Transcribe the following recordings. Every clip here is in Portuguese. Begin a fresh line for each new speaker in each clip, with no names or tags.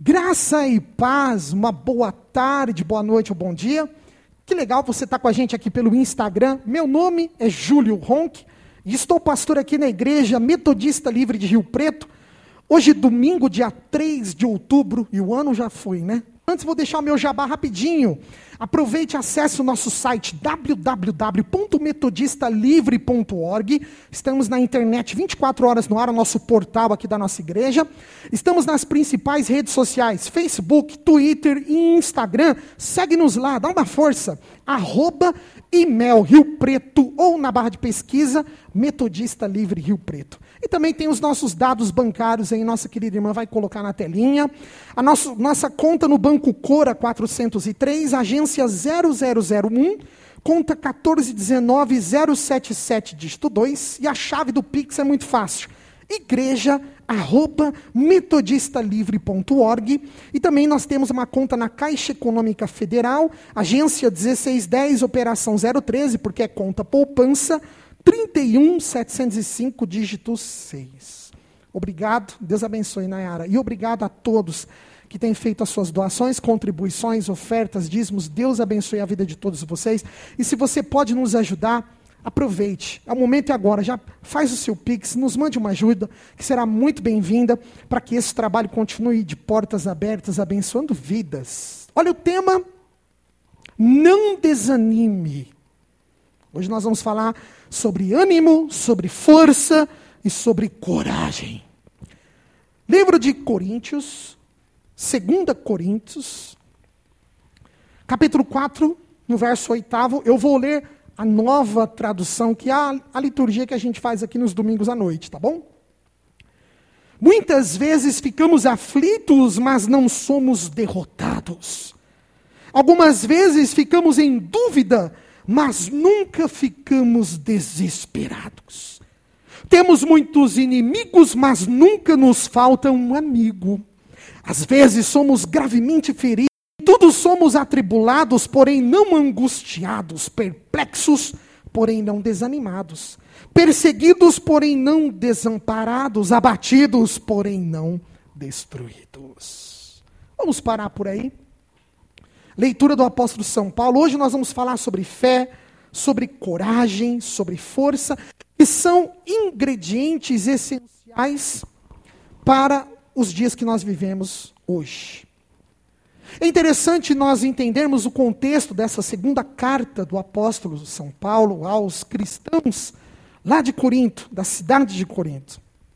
Graça e paz, uma boa tarde, boa noite ou bom dia. Que legal você estar com a gente aqui pelo Instagram. Meu nome é Júlio Ronck e estou pastor aqui na Igreja Metodista Livre de Rio Preto. Hoje, domingo, dia 3 de outubro, e o ano já foi, né? Antes, vou deixar o meu jabá rapidinho. Aproveite e acesse o nosso site www.metodistalivre.org. Estamos na internet 24 horas no ar, o nosso portal aqui da nossa igreja. Estamos nas principais redes sociais, Facebook, Twitter e Instagram. Segue-nos lá, dá uma força. @IMEL Rio Preto ou na barra de pesquisa, Metodista Livre Rio Preto. E também tem os nossos dados bancários aí, nossa querida irmã vai colocar na telinha. A nossa conta no Banco Cora 403, agência 0001, conta 1419077, dígito 2, e a chave do Pix é muito fácil. igreja@metodistalivre.org. E também nós temos uma conta na Caixa Econômica Federal, agência 1610, operação 013, porque é conta poupança, 31705, dígito 6. Obrigado, Deus abençoe, Nayara. E obrigado a todos que têm feito as suas doações, contribuições, ofertas, dízimos. Deus abençoe a vida de todos vocês. E se você pode nos ajudar, aproveite. É o momento e agora. Já faz o seu Pix, nos mande uma ajuda, que será muito bem-vinda, para que esse trabalho continue de portas abertas, abençoando vidas. Olha o tema, não desanime. Hoje nós vamos falar sobre ânimo, sobre força e sobre coragem. Livro de Coríntios, 2 Coríntios, capítulo 4, no verso 8º, eu vou ler a nova tradução, que é a liturgia que a gente faz aqui nos domingos à noite, tá bom? Muitas vezes ficamos aflitos, mas não somos derrotados. Algumas vezes ficamos em dúvida, mas nunca ficamos desesperados. Temos muitos inimigos, mas nunca nos falta um amigo. Às vezes somos gravemente feridos, tudo somos atribulados, porém não angustiados, perplexos, porém não desanimados, perseguidos, porém não desamparados, abatidos, porém não destruídos. Vamos parar por aí? Leitura do apóstolo São Paulo. Hoje nós vamos falar sobre fé, sobre coragem, sobre força, que são ingredientes essenciais para os dias que nós vivemos hoje. É interessante nós entendermos o contexto dessa segunda carta do apóstolo São Paulo aos cristãos lá de Corinto, da cidade de Corinto.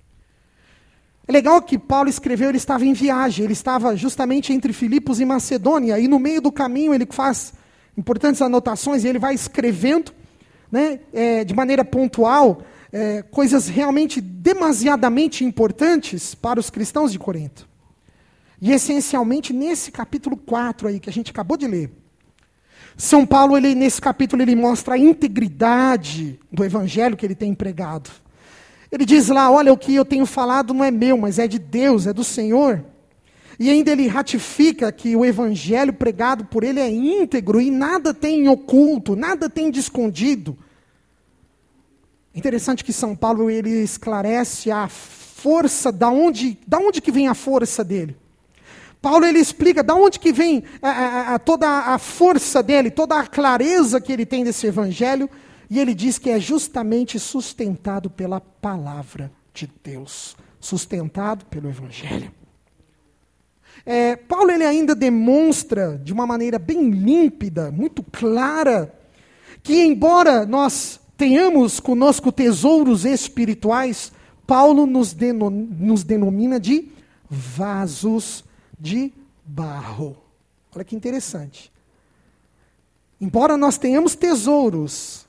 É legal que Paulo escreveu, ele estava em viagem, ele estava justamente entre Filipos e Macedônia, e no meio do caminho ele faz importantes anotações, e ele vai escrevendo, né, de maneira pontual, coisas realmente demasiadamente importantes para os cristãos de Corinto. E essencialmente nesse capítulo 4 aí, que a gente acabou de ler. São Paulo, nesse capítulo, ele mostra a integridade do evangelho que ele tem pregado. Ele diz lá, olha, o que eu tenho falado não é meu, mas é de Deus, é do Senhor. E ainda ele ratifica que o evangelho pregado por ele é íntegro e nada tem oculto, nada tem de escondido. Interessante que São Paulo, ele esclarece a força, da onde que vem a força dele. Paulo, ele explica da onde que vem toda a força dele, toda a clareza que ele tem desse evangelho. E ele diz que é justamente sustentado pela palavra de Deus, sustentado pelo evangelho. Paulo, ele ainda demonstra de uma maneira bem límpida, muito clara, que embora nós tenhamos conosco tesouros espirituais, Paulo nos denomina de vasos de barro. Olha que interessante. Embora nós tenhamos tesouros,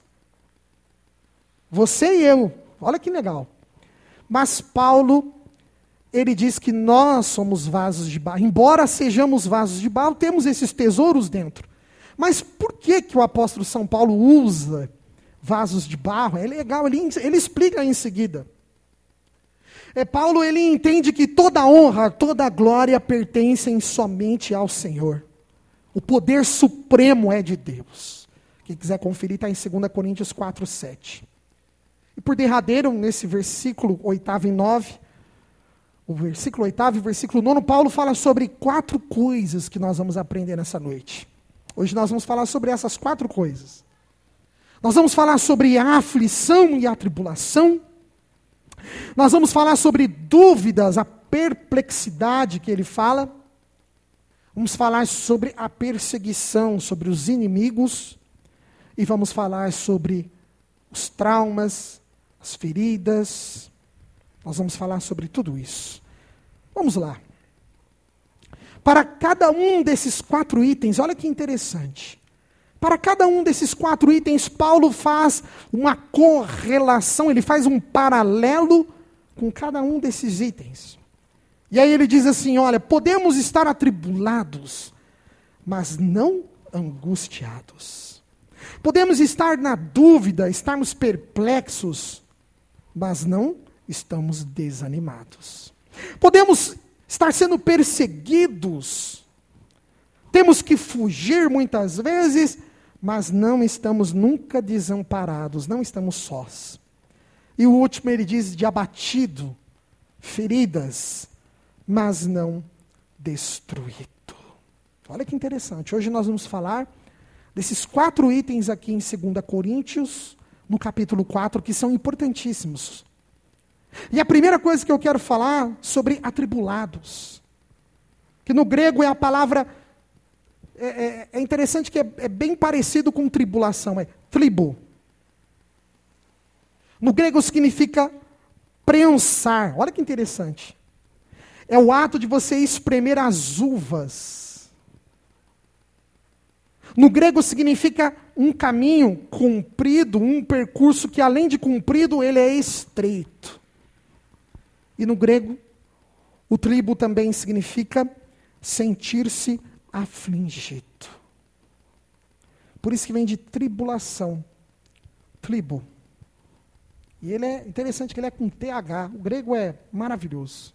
você e eu, olha que legal. Mas Paulo, ele diz que nós somos vasos de barro. Embora sejamos vasos de barro, temos esses tesouros dentro. Mas por que o apóstolo São Paulo usa vasos de barro? É legal, ele explica em seguida. Paulo, ele entende que toda honra, toda glória pertencem somente ao Senhor. O poder supremo é de Deus. Quem quiser conferir, está em 2 Coríntios 4:7. E por derradeiro, nesse versículo 8º e 9, o versículo 8º e o versículo 9, Paulo fala sobre 4 coisas que nós vamos aprender nessa noite. Hoje nós vamos falar sobre essas 4 coisas. Nós vamos falar sobre a aflição e a tribulação. Nós vamos falar sobre dúvidas, a perplexidade que ele fala. Vamos falar sobre a perseguição, sobre os inimigos. E vamos falar sobre os traumas, as feridas. Nós vamos falar sobre tudo isso. Vamos lá. Para cada um desses 4 itens, olha que interessante. Para cada um desses 4 itens, Paulo faz uma correlação, ele faz um paralelo com cada um desses itens. E aí ele diz assim, olha, podemos estar atribulados, mas não angustiados. Podemos estar na dúvida, estarmos perplexos, mas não estamos desanimados. Podemos estar sendo perseguidos, temos que fugir muitas vezes, mas não estamos nunca desamparados, não estamos sós. E o último ele diz de abatido, feridas, mas não destruído. Olha que interessante, hoje nós vamos falar desses 4 itens aqui em 2 Coríntios, no capítulo 4, que são importantíssimos. E a primeira coisa que eu quero falar sobre atribulados, que no grego é a palavra, é interessante que é bem parecido com tribulação, é tribo. No grego significa prensar, olha que interessante. É o ato de você espremer as uvas. No grego significa um caminho comprido, um percurso que além de comprido, ele é estreito. E no grego, o tribo também significa sentir-se afligido. Por isso que vem de tribulação. Tribo. E ele é interessante que ele é com TH. O grego é maravilhoso.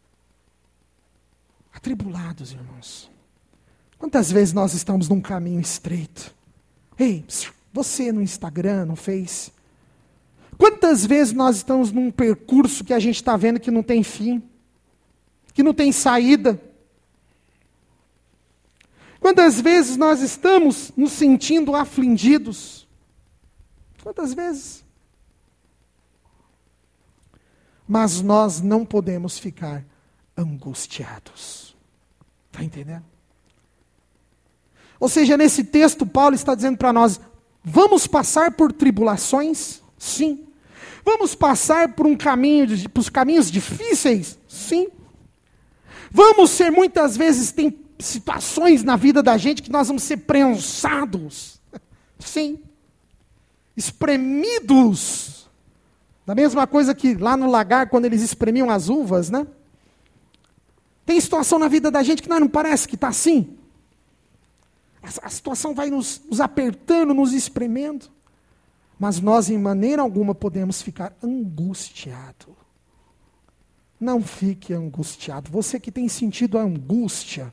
Atribulados, irmãos. Quantas vezes nós estamos num caminho estreito? Ei, você no Instagram, no Face. Quantas vezes nós estamos num percurso que a gente está vendo que não tem fim, que não tem saída? Quantas vezes nós estamos nos sentindo afligidos? Quantas vezes? Mas nós não podemos ficar angustiados. Está entendendo? Ou seja, nesse texto, Paulo está dizendo para nós, vamos passar por tribulações? Sim. Vamos passar por por caminhos difíceis? Sim. Vamos ser, muitas vezes, tem situações na vida da gente que nós vamos ser prensados. Sim. Espremidos. Da mesma coisa que lá no lagar, quando eles espremiam as uvas, né? Tem situação na vida da gente que não parece que está assim. A situação vai nos apertando, nos espremendo. Mas nós, em maneira alguma, podemos ficar angustiados. Não fique angustiado. Você que tem sentido a angústia,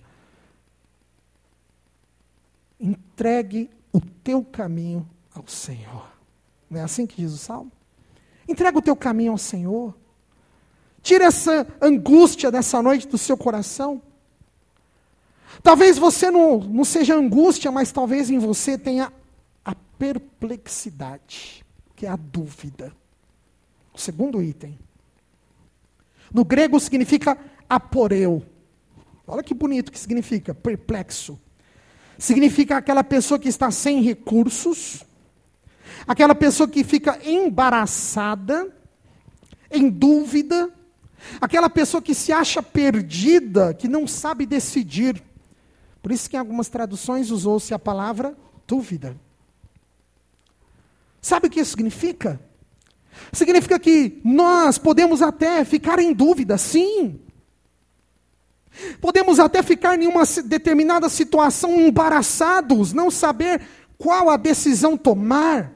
entregue o teu caminho ao Senhor. Não é assim que diz o Salmo? Entrega o teu caminho ao Senhor. Tira essa angústia dessa noite do seu coração. Talvez você não seja angústia, mas talvez em você tenha a perplexidade, que é a dúvida. O segundo item. No grego significa aporeu. Olha que bonito que significa, perplexo. Significa aquela pessoa que está sem recursos, aquela pessoa que fica embaraçada, em dúvida, aquela pessoa que se acha perdida, que não sabe decidir. Por isso que em algumas traduções usou-se a palavra dúvida. Sabe o que isso significa? Significa que nós podemos até ficar em dúvida, sim. Podemos até ficar em uma determinada situação embaraçados, não saber qual a decisão tomar.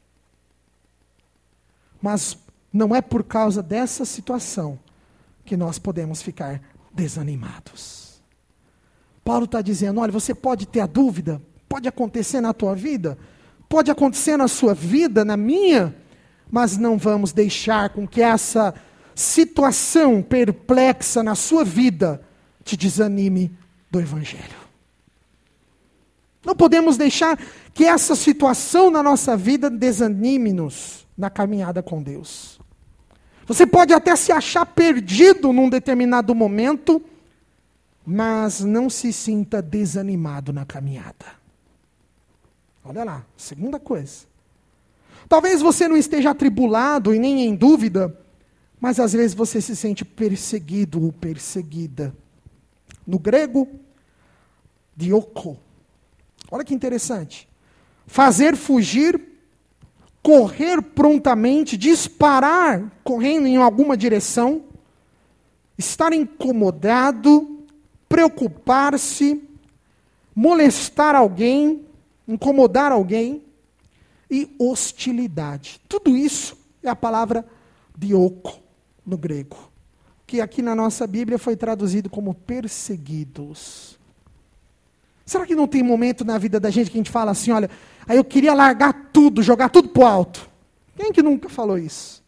Mas não é por causa dessa situação que nós podemos ficar desanimados. Paulo está dizendo, olha, você pode ter a dúvida, pode acontecer na tua vida, pode acontecer na sua vida, na minha, mas não vamos deixar com que essa situação perplexa na sua vida te desanime do Evangelho. Não podemos deixar que essa situação na nossa vida desanime-nos na caminhada com Deus. Você pode até se achar perdido num determinado momento, mas não se sinta desanimado na caminhada. Olha lá, segunda coisa. Talvez você não esteja atribulado e nem em dúvida, mas às vezes você se sente perseguido ou perseguida. No grego, dioko. Olha que interessante. Fazer fugir, correr prontamente, disparar, correndo em alguma direção, estar incomodado, preocupar-se, molestar alguém, incomodar alguém, e hostilidade. Tudo isso é a palavra dioko no grego, que aqui na nossa Bíblia foi traduzido como perseguidos. Será que não tem momento na vida da gente que a gente fala assim, olha, aí eu queria largar tudo, jogar tudo pro alto? Quem que nunca falou isso?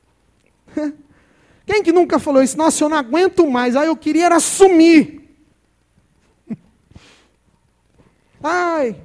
Quem que nunca falou isso? Nossa, eu não aguento mais, aí eu queria era sumir. Ai,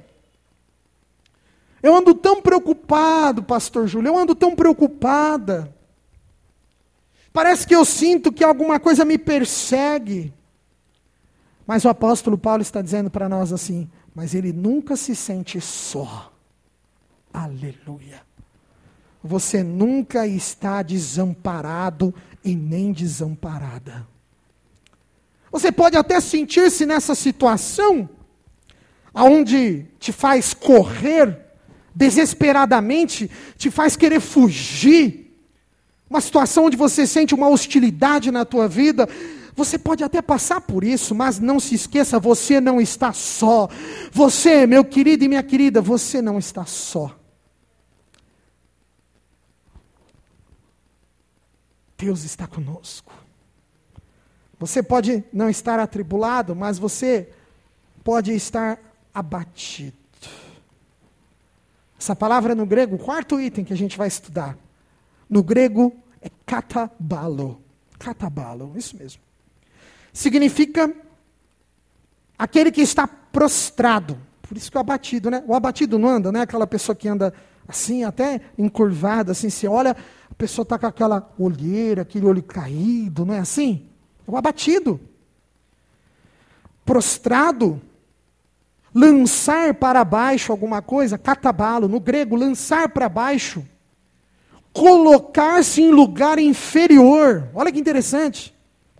eu ando tão preocupado, pastor Júlio, eu ando tão preocupada. Parece que eu sinto que alguma coisa me persegue. Mas o apóstolo Paulo está dizendo para nós assim, mas ele nunca se sente só. Aleluia. Você nunca está desamparado e nem desamparada. Você pode até sentir-se nessa situação, onde te faz correr desesperadamente, te faz querer fugir, uma situação onde você sente uma hostilidade na tua vida. Você pode até passar por isso, mas não se esqueça, você não está só. Você, meu querido e minha querida, você não está só. Deus está conosco. Você pode não estar atribulado, mas você pode estar abatido. Essa palavra no grego, o quarto item que a gente vai estudar, no grego é katabalo. Katabalo, isso mesmo. Significa aquele que está prostrado. Por isso que o abatido, né? O abatido não anda, né? Aquela pessoa que anda assim, até encurvada, assim, você olha, a pessoa está com aquela olheira, aquele olho caído, não é assim? É o abatido. Prostrado. Lançar para baixo alguma coisa, katabalo, no grego, lançar para baixo. Colocar-se em lugar inferior. Olha que interessante.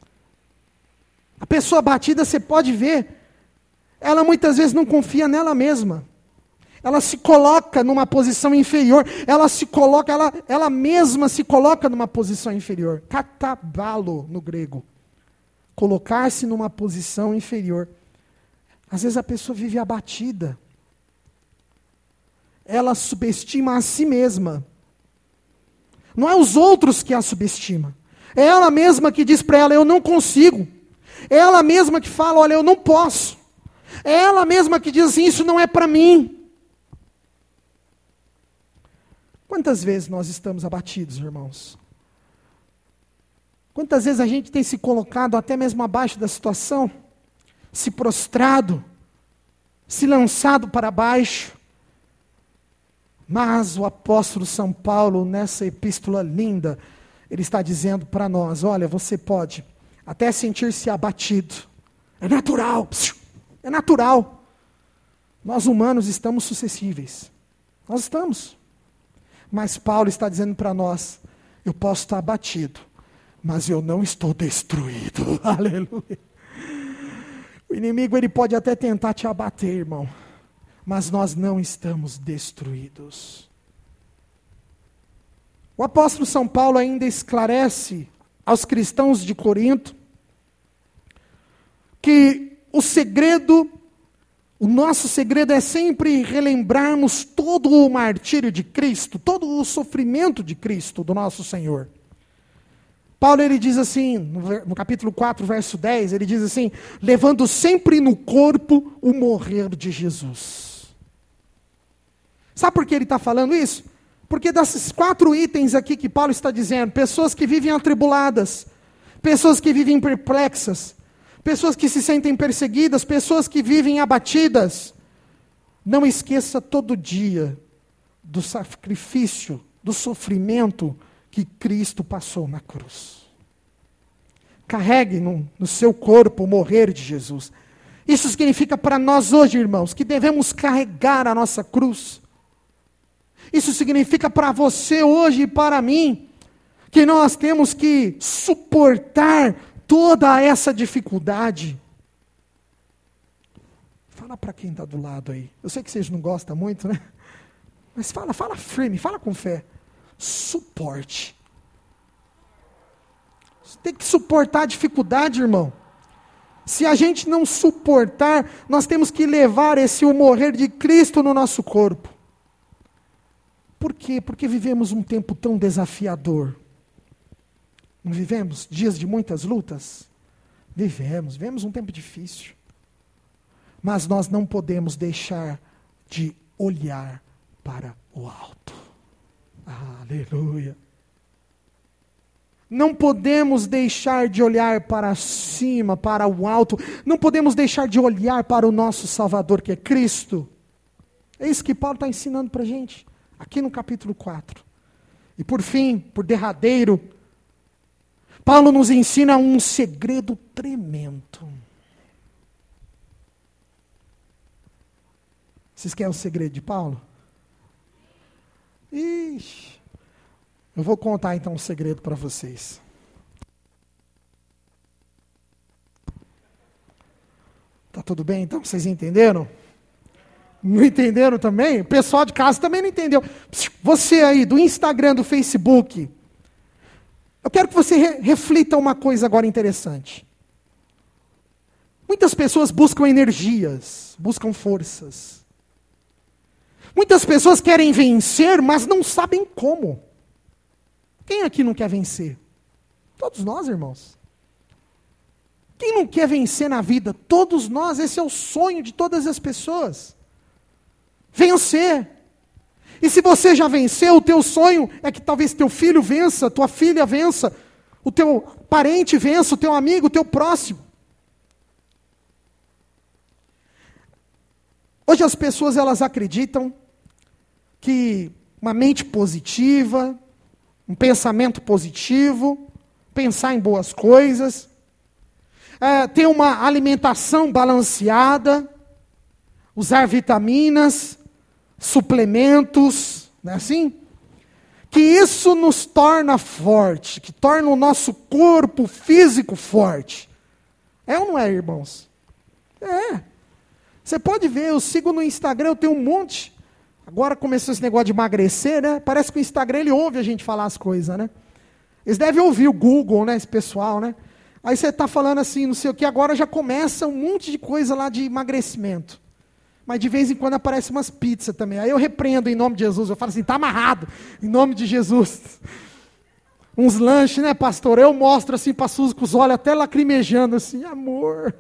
A pessoa abatida, você pode ver, ela muitas vezes não confia nela mesma. Ela se coloca numa posição inferior. Ela mesma se coloca numa posição inferior. Katabalo, no grego. Colocar-se numa posição inferior. Às vezes a pessoa vive abatida. Ela subestima a si mesma. Não é os outros que a subestimam. É ela mesma que diz para ela, eu não consigo. É ela mesma que fala, olha, eu não posso. É ela mesma que diz assim, isso não é para mim. Quantas vezes nós estamos abatidos, irmãos? Quantas vezes a gente tem se colocado até mesmo abaixo da situação? Se prostrado, se lançado para baixo. Mas o apóstolo São Paulo, nessa epístola linda, ele está dizendo para nós, olha, você pode até sentir-se abatido. É natural, é natural. Nós humanos estamos suscetíveis. Nós estamos. Mas Paulo está dizendo para nós, eu posso estar abatido, mas eu não estou destruído. Aleluia. O inimigo, ele pode até tentar te abater, irmão, mas nós não estamos destruídos. O apóstolo São Paulo ainda esclarece aos cristãos de Corinto que o nosso segredo é sempre relembrarmos todo o martírio de Cristo, todo o sofrimento de Cristo, do nosso Senhor. Paulo, ele diz assim, no capítulo 4, verso 10, ele diz assim, levando sempre no corpo o morrer de Jesus. Sabe por que ele está falando isso? Porque desses 4 itens aqui que Paulo está dizendo, pessoas que vivem atribuladas, pessoas que vivem perplexas, pessoas que se sentem perseguidas, pessoas que vivem abatidas, não esqueça todo dia do sacrifício, do sofrimento que Cristo passou na cruz. Carregue no seu corpo o morrer de Jesus. Isso significa para nós hoje, irmãos, que devemos carregar a nossa cruz. Isso significa para você hoje e para mim, que nós temos que suportar toda essa dificuldade. Fala para quem está do lado aí. Eu sei que vocês não gostam muito, né? Mas fala firme, fala com fé. Suporte. Você tem que suportar a dificuldade, irmão. Se a gente não suportar, nós temos que levar esse morrer de Cristo no nosso corpo. Por quê? Porque vivemos um tempo tão desafiador. Não vivemos dias de muitas lutas? Vivemos um tempo difícil. Mas nós não podemos deixar de olhar para o alto. Aleluia. Não podemos deixar de olhar para cima, para o alto. Não podemos deixar de olhar para o nosso Salvador, que é Cristo. É isso que Paulo está ensinando para a gente, aqui no capítulo 4. E por fim, por derradeiro, Paulo nos ensina um segredo tremendo. Vocês querem o segredo de Paulo? Ixi, eu vou contar então um segredo para vocês. Tá tudo bem então? Vocês entenderam? Não entenderam também? O pessoal de casa também não entendeu. Você aí do Instagram, do Facebook, eu quero que você reflita uma coisa agora interessante. Muitas pessoas buscam energias, buscam forças. Muitas pessoas querem vencer, mas não sabem como. Quem aqui não quer vencer? Todos nós, irmãos. Quem não quer vencer na vida? Todos nós, esse é o sonho de todas as pessoas. Vencer. E se você já venceu, o teu sonho é que talvez teu filho vença, tua filha vença, o teu parente vença, o teu amigo, o teu próximo. Hoje as pessoas, elas acreditam que uma mente positiva, um pensamento positivo, pensar em boas coisas, ter uma alimentação balanceada, usar vitaminas, suplementos, não é assim? Que isso nos torna forte, que torna o nosso corpo físico forte. É ou não é, irmãos? É. Você pode ver, eu sigo no Instagram, eu tenho um monte. Agora começou esse negócio de emagrecer, né? Parece que o Instagram, ele ouve a gente falar as coisas, né? Eles devem ouvir o Google, né? Esse pessoal, né? Aí você está falando assim, não sei o que, agora já começa um monte de coisa lá de emagrecimento. Mas de vez em quando aparece umas pizzas também. Aí eu repreendo em nome de Jesus. Eu falo assim, está amarrado, em nome de Jesus. Uns lanches, né, pastor? Eu mostro assim para a Suzy com os olhos até lacrimejando assim, amor.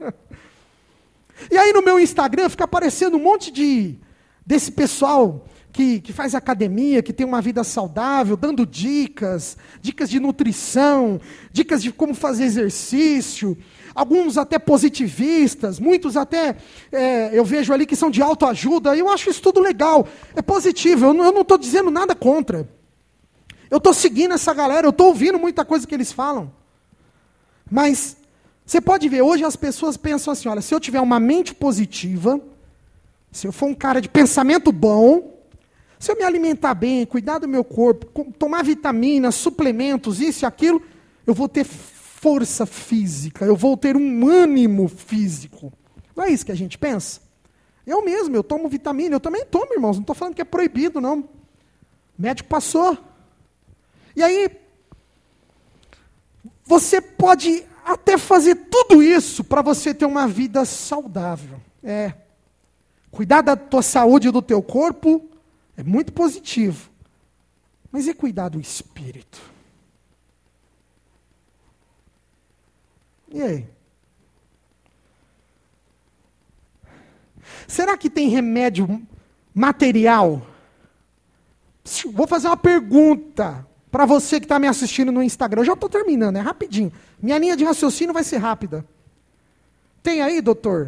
E aí no meu Instagram fica aparecendo um monte desse pessoal que faz academia, que tem uma vida saudável, dando dicas de nutrição, dicas de como fazer exercício, alguns até positivistas, muitos até, eu vejo ali que são de autoajuda, eu acho isso tudo legal, é positivo, eu não estou dizendo nada contra. Eu estou seguindo essa galera, eu estou ouvindo muita coisa que eles falam. Mas você pode ver, hoje as pessoas pensam assim, olha, se eu tiver uma mente positiva, se eu for um cara de pensamento bom, se eu me alimentar bem, cuidar do meu corpo, tomar vitaminas, suplementos, isso e aquilo, eu vou ter força física, eu vou ter um ânimo físico. Não é isso que a gente pensa? Eu mesmo, eu tomo vitamina, eu também tomo, irmãos, não estou falando que é proibido, não. O médico passou. E aí, você pode até fazer tudo isso para você ter uma vida saudável. Cuidar da tua saúde e do teu corpo é muito positivo. Mas e cuidar do espírito? E aí? Será que tem remédio material? vou fazer uma pergunta para você que está me assistindo no Instagram. Eu já estou terminando, é rapidinho. Minha linha de raciocínio vai ser rápida. Tem aí, doutor,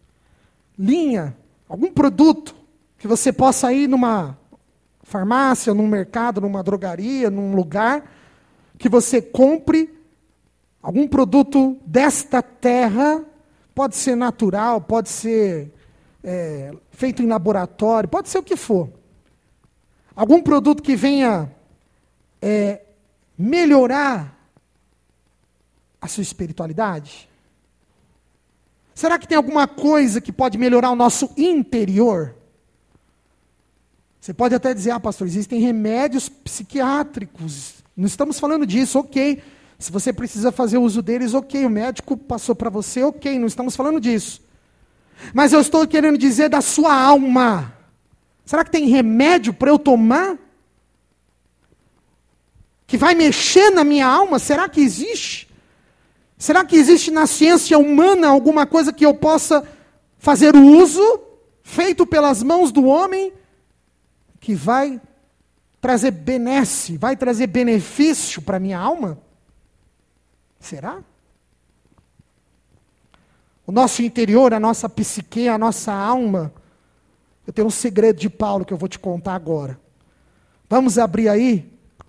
algum produto que você possa ir numa farmácia, num mercado, numa drogaria, num lugar, que você compre algum produto desta terra, pode ser natural, pode ser feito em laboratório, pode ser o que for. Algum produto que venha melhorar a sua espiritualidade? Será que tem alguma coisa que pode melhorar o nosso interior? Você pode até dizer, pastor, existem remédios psiquiátricos. Não estamos falando disso, ok. Se você precisa fazer uso deles, ok. O médico passou para você, ok. Não estamos falando disso. Mas eu estou querendo dizer da sua alma. Será que tem remédio para eu tomar? Que vai mexer na minha alma? Será que existe? Será que existe na ciência humana alguma coisa que eu possa fazer uso, feito pelas mãos do homem, que vai trazer benesse, vai trazer benefício para a minha alma? Será? O nosso interior, a nossa psique, a nossa alma. Eu tenho um segredo de Paulo que eu vou te contar agora. Vamos abrir aí.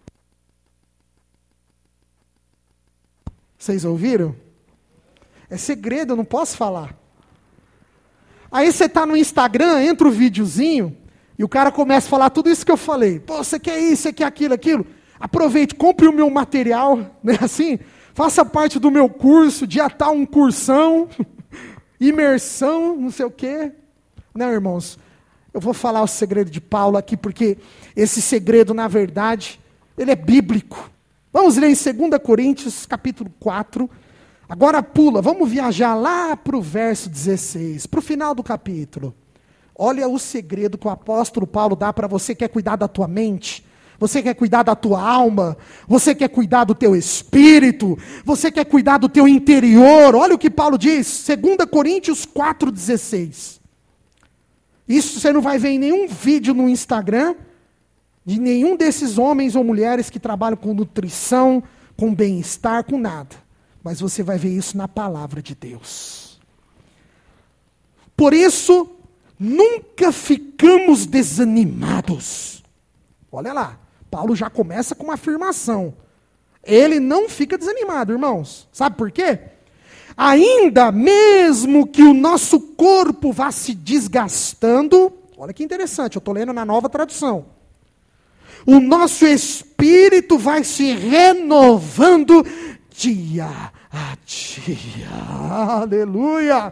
Vocês ouviram? É segredo, eu não posso falar. Aí você está no Instagram, entra o videozinho, e o cara começa a falar tudo isso que eu falei. Pô, você quer isso, você quer aquilo. Aproveite, compre o meu material, né, assim, faça parte do meu curso, dia tal, um cursão, imersão, não sei o quê. Não, irmãos, eu vou falar o segredo de Paulo aqui, porque esse segredo, na verdade, ele é bíblico. Vamos ler em 2 Coríntios, capítulo 4. Agora pula, vamos viajar lá para o verso 16, para o final do capítulo. Olha o segredo que o apóstolo Paulo dá para você que quer cuidar da tua mente, você quer cuidar da tua alma, você quer cuidar do teu espírito, você quer cuidar do teu interior. Olha o que Paulo diz, 2 Coríntios 4,16. Isso você não vai ver em nenhum vídeo no Instagram, de nenhum desses homens ou mulheres que trabalham com nutrição, com bem-estar, com nada. Mas você vai ver isso na palavra de Deus. Por isso, nunca ficamos desanimados. Olha lá, Paulo já começa com uma afirmação. Ele não fica desanimado, irmãos. Sabe por quê? Ainda mesmo que o nosso corpo vá se desgastando, olha que interessante, eu estou lendo na Nova Tradução. O nosso espírito vai se renovando dia a dia. Aleluia!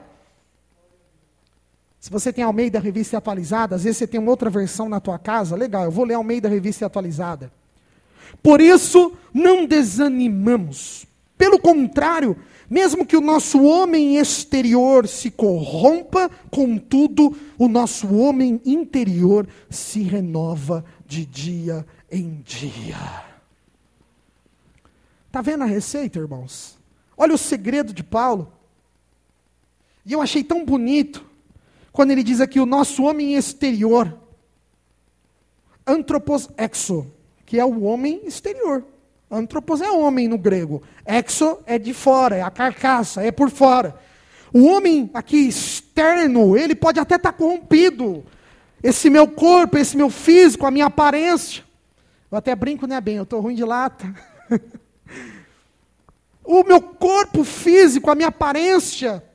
Se você tem Almeida Revista Atualizada, às vezes você tem uma outra versão na tua casa, legal, eu vou ler Almeida Revista Atualizada. Por isso, não desanimamos. Pelo contrário, mesmo que o nosso homem exterior se corrompa, contudo, o nosso homem interior se renova de dia em dia. Está vendo a receita, irmãos? Olha o segredo de Paulo. E eu achei tão bonito, quando ele diz aqui, o nosso homem exterior, anthropos exo, que é o homem exterior. Anthropos é homem no grego. Exo é de fora, é a carcaça, é por fora. O homem aqui externo, ele pode até estar corrompido. Esse meu corpo, esse meu físico, a minha aparência. Eu até brinco, né, bem? Eu estou ruim de lata. O meu corpo físico, a minha aparência,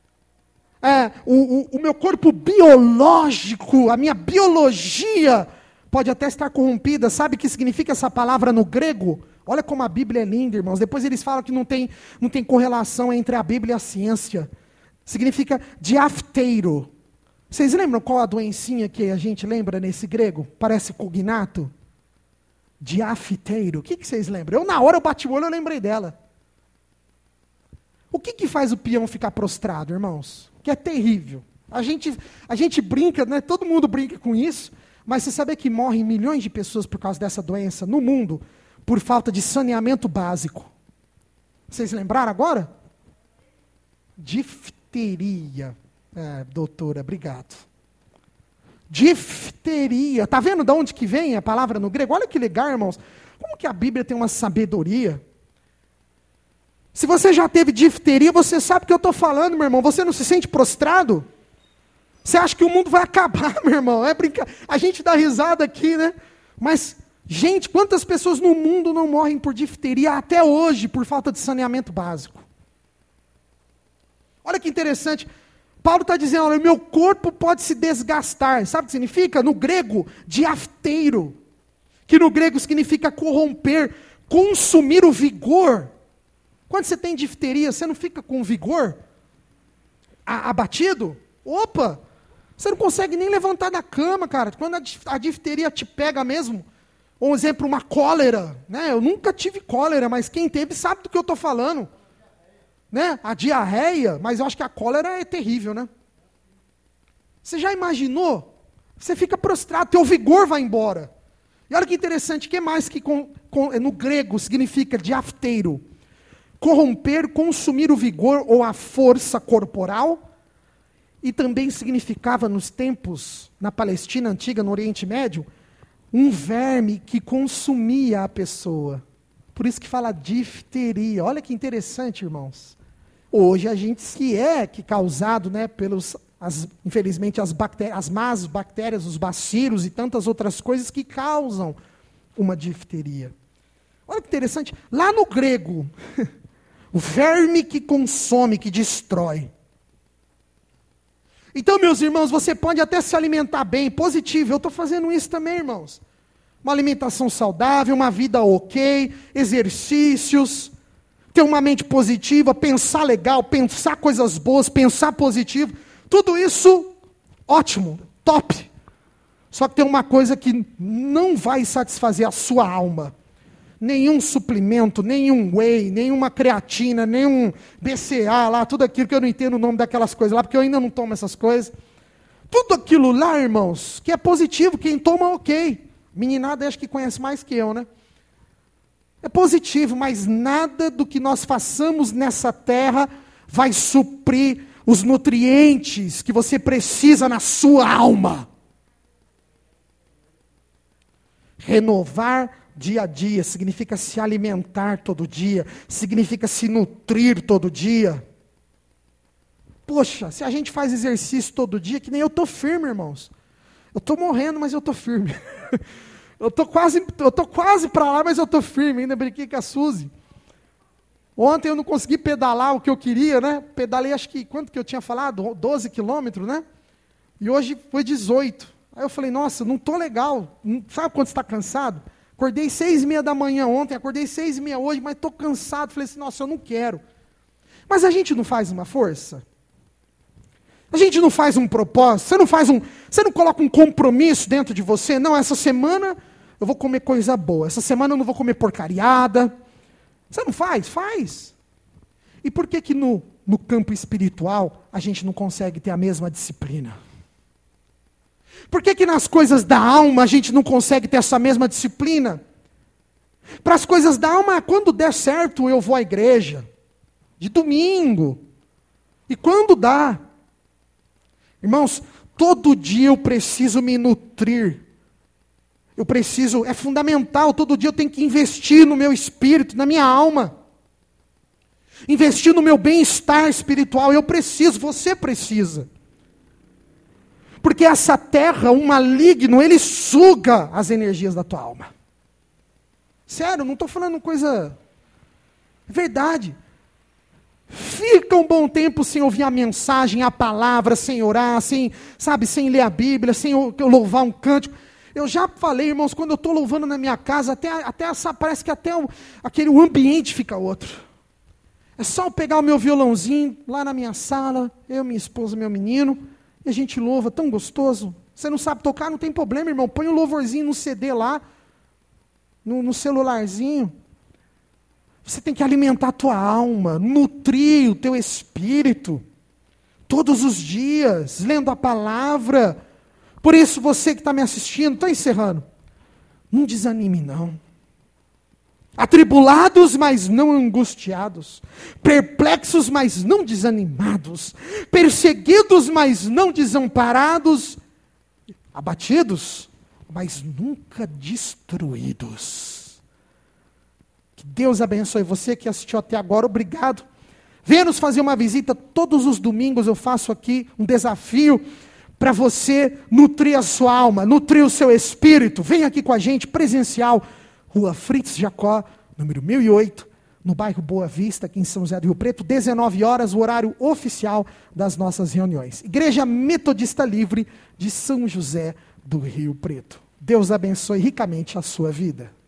o meu corpo biológico, a minha biologia, pode até estar corrompida. Sabe o que significa essa palavra no grego? Olha como a Bíblia é linda, irmãos. Depois eles falam que não tem correlação entre a Bíblia e a ciência. Significa diafteiro. Vocês lembram qual a doencinha que a gente lembra nesse grego? Parece cognato. Diafteiro. O que vocês lembram? Na hora eu bati o olho, eu lembrei dela. O que faz o peão ficar prostrado, irmãos? Que é terrível. A gente brinca, né? Todo mundo brinca com isso. Mas você sabe que morrem milhões de pessoas por causa dessa doença no mundo? Por falta de saneamento básico. Vocês lembraram agora? Difteria. Doutora, obrigado. Difteria. Está vendo de onde que vem a palavra no grego? Olha que legal, irmãos. Como que a Bíblia tem uma sabedoria? Se você já teve difteria, você sabe o que eu estou falando, meu irmão. Você não se sente prostrado? Você acha que o mundo vai acabar, meu irmão? É brincar. A gente dá risada aqui, né? Mas, gente, quantas pessoas no mundo não morrem por difteria até hoje, por falta de saneamento básico? Olha que interessante. Paulo está dizendo, olha, meu corpo pode se desgastar. Sabe o que significa? No grego, diafteiro. Que no grego significa corromper, consumir o vigor. Quando você tem difteria, você não fica com vigor? Abatido? Opa! Você não consegue nem levantar da cama, cara. Quando a difteria te pega mesmo. Ou, um exemplo, uma cólera. Né? Eu nunca tive cólera, mas quem teve sabe do que eu estou falando. Né? A diarreia, mas eu acho que a cólera é terrível, né? Você já imaginou? Você fica prostrado, teu vigor vai embora. E olha que interessante, o que mais que no grego significa diafteiro? Corromper, consumir o vigor ou a força corporal. E também significava nos tempos, na Palestina antiga, no Oriente Médio, um verme que consumia a pessoa. Por isso que fala difteria. Olha que interessante, irmãos. Hoje a gente que causado, né, infelizmente, as más bactérias, os bacilos e tantas outras coisas que causam uma difteria. Olha que interessante. Lá no grego, o verme que consome, que destrói. Então, meus irmãos, você pode até se alimentar bem, positivo. Eu estou fazendo isso também, irmãos. Uma alimentação saudável, uma vida ok, exercícios, ter uma mente positiva, pensar legal, pensar coisas boas, pensar positivo. Tudo isso, ótimo, top. Só que tem uma coisa que não vai satisfazer a sua alma. Nenhum suplemento, nenhum whey, nenhuma creatina, nenhum BCA lá, tudo aquilo que eu não entendo o nome daquelas coisas lá, porque eu ainda não tomo essas coisas. Tudo aquilo lá, irmãos, que é positivo, quem toma, ok. Meninada, acho que conhece mais que eu, né? É positivo, mas nada do que nós façamos nessa terra vai suprir os nutrientes que você precisa na sua alma. Renovar dia a dia significa se alimentar todo dia, significa se nutrir todo dia. Poxa, se a gente faz exercício todo dia, que nem eu estou firme, irmãos. Eu estou morrendo, mas eu estou firme. Eu estou quase para lá, mas eu estou firme. Ainda brinquei com a Suzy. Ontem eu não consegui pedalar o que eu queria, né? Pedalei, acho que, quanto que eu tinha falado? 12 quilômetros, né? E hoje foi 18. Aí eu falei, nossa, não estou legal. Sabe quando você está cansado? Acordei 6h30 da manhã ontem, acordei 6h30 hoje, mas estou cansado. Falei assim, nossa, eu não quero. Mas a gente não faz uma força? A gente não faz um propósito? Você não coloca um compromisso dentro de você? Não, essa semana eu vou comer coisa boa. Essa semana eu não vou comer porcariada. Você não faz? Faz. E por que no campo espiritual a gente não consegue ter a mesma disciplina? Por que nas coisas da alma a gente não consegue ter essa mesma disciplina? Para as coisas da alma, quando der certo, eu vou à igreja. De domingo. E quando dá. Irmãos, todo dia eu preciso me nutrir. É fundamental, todo dia eu tenho que investir no meu espírito, na minha alma. Investir no meu bem-estar espiritual, você precisa. Porque essa terra, um maligno, ele suga as energias da tua alma. Sério, não estou falando coisa... É verdade. Fica um bom tempo sem ouvir a mensagem, a palavra, sem orar, sem ler a Bíblia, sem louvar um cântico. Eu já falei, irmãos, quando eu estou louvando na minha casa, parece que até aquele ambiente fica outro. É só eu pegar o meu violãozinho lá na minha sala, eu, minha esposa, meu menino, e a gente louva, tão gostoso. Você não sabe tocar, não tem problema, irmão. Põe um louvorzinho no CD lá, no celularzinho. Você tem que alimentar a tua alma, nutrir o teu espírito, todos os dias, lendo a palavra. Por isso, você que está me assistindo, estou encerrando, não desanime não. Atribulados, mas não angustiados. Perplexos, mas não desanimados. Perseguidos, mas não desamparados. abatidos, mas nunca destruídos. Que Deus abençoe você que assistiu até agora, obrigado. Venha nos fazer uma visita todos os domingos, eu faço aqui um desafio para você nutrir a sua alma, nutrir o seu espírito. Venha aqui com a gente, presencial, Rua Fritz Jacó, número 1008, no bairro Boa Vista, aqui em São José do Rio Preto, 19 horas, o horário oficial das nossas reuniões. Igreja Metodista Livre de São José do Rio Preto. Deus abençoe ricamente a sua vida.